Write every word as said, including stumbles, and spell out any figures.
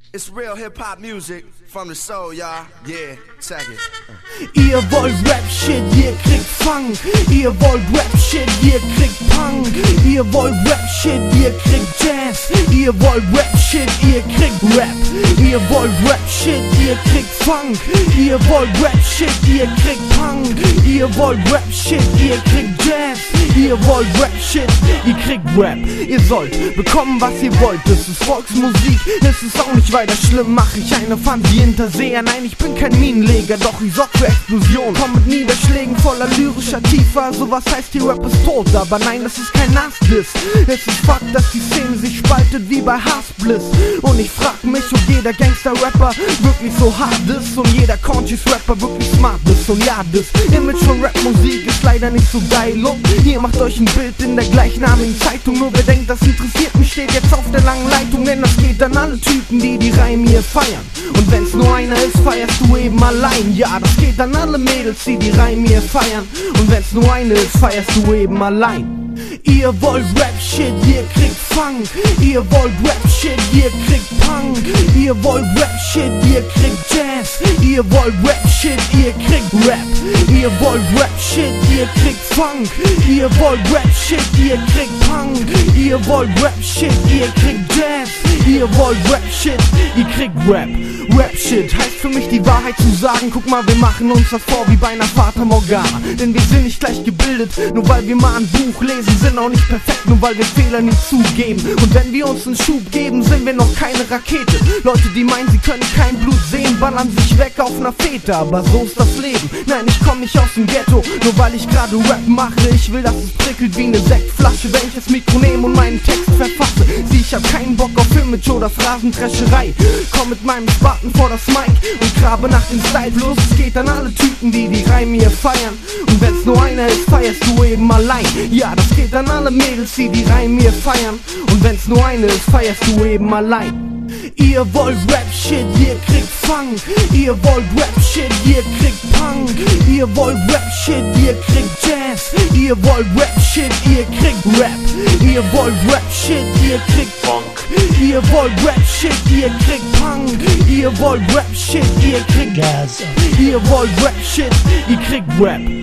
It's real hip-hop music from the soul, y'all. Yeah, check it. Ihr wollt Rap-Shit, ihr kriegt Funk. Ihr wollt Rap-Shit, ihr kriegt Punk. Ihr wollt Rap-Shit, ihr kriegt Jazz. Ihr wollt Rap-Shit, ihr kriegt Rap. Ihr wollt Rap-Shit, ihr kriegt Funk. Ihr wollt Rap-Shit, ihr kriegt Punk. Ihr wollt Rap-Shit, ihr kriegt Jazz. Ihr wollt Rap-Shit, ihr kriegt Rap. Ihr sollt bekommen, was ihr wollt. Das ist Volksmusik, das ist auch nicht weiter schlimm. Mach ich eine Fantasie hinterseher. Nein, ich bin kein Minenleger, doch ich sorg für Explosion. Komm mit Niederschlägen voller lyrischer Tiefe. Sowas heißt, die Rap ist tot, aber nein, das ist kein Nassdiss. Es ist Fakt, dass die Szene sich spaltet wie bei Hassbliss. Und ich frag mich, ob jeder Gangster-Rapper wirklich so hart ist und jeder Conscious-Rapper wirklich smart ist. Und ja, das Image von Rapmusik ist leider nicht so geil. Und ihr macht euch ein Bild in der gleichnamigen Zeitung. Nur wer denkt, das interessiert mich, steht jetzt auf der langen Leitung. Denn das geht an alle Typen, die die Reime hier feiern. Und wenn's nur einer ist, feierst du eben allein. Ja, das geht an alle Mädels, die die Reime hier feiern. Und wenn's nur eine ist, feierst du eben allein. Ihr wollt Rap-Shit, ihr kriegt Funk. Ihr wollt Rap-Shit, ihr kriegt Punk. Ihr wollt Rap-Shit, ihr kriegt Jazz. Ihr wollt Rap-Shit, ihr kriegt Rap. Ihr wollt Rap-Shit, ihr kriegt Funk. Ihr wollt Rap-Shit, ihr kriegt Punk. Ihr wollt Rap-Shit, ihr kriegt Jazz. Ihr wollt Rap-Shit, ihr kriegt Rap. Rap-Shit heißt für mich die Wahrheit zu sagen. Guck mal, wir machen uns das vor wie bei einer Fata Morgana. Denn wir sind nicht gleich gebildet, nur weil wir mal ein Buch lesen. Sind auch nicht perfekt, nur weil wir Fehler nicht zugeben. Und wenn wir uns einen Schub geben, sind wir noch keine Rakete. Leute, die meinen, sie können kein Blut sehen, ballern sich weg auf einer Fete. Aber so ist das Leben. Nein, ich komm nicht aus dem Ghetto, nur weil ich gerade Rap mache. Ich will, dass es prickelt wie eine Sektflasche, wenn ich das Mikro nehme und meinen Text verfasse. Sieh, ich hab keinen Bock auf Image oder Phrasendrescherei. Komm mit meinem Spaten vor das Mic und grabe nach den Style-Fluss. Es geht an alle Typen, die die Reime hier feiern. Und wenn's nur einer ist, feierst du eben allein. Ja, das geht an alle Mädels, die die Reime hier feiern. Und wenn's nur eine ist, feierst du eben allein. Ihr wollt Rap-Shit, ihr kriegt Funk. Ihr wollt Rap-Shit, ihr kriegt Punk. Ihr wollt Rap-Shit, ihr kriegt Jazz. Ihr wollt Rap-Shit, ihr kriegt Rap. Ihr wollt Rap-Shit, ihr kriegt Funk. Ihr wollt Rap-Shit, ihr kriegt Punk. Ihr wollt Rap-Shit, ihr kriegt Jazz. Ihr wollt Rap-Shit, ihr kriegt Rap.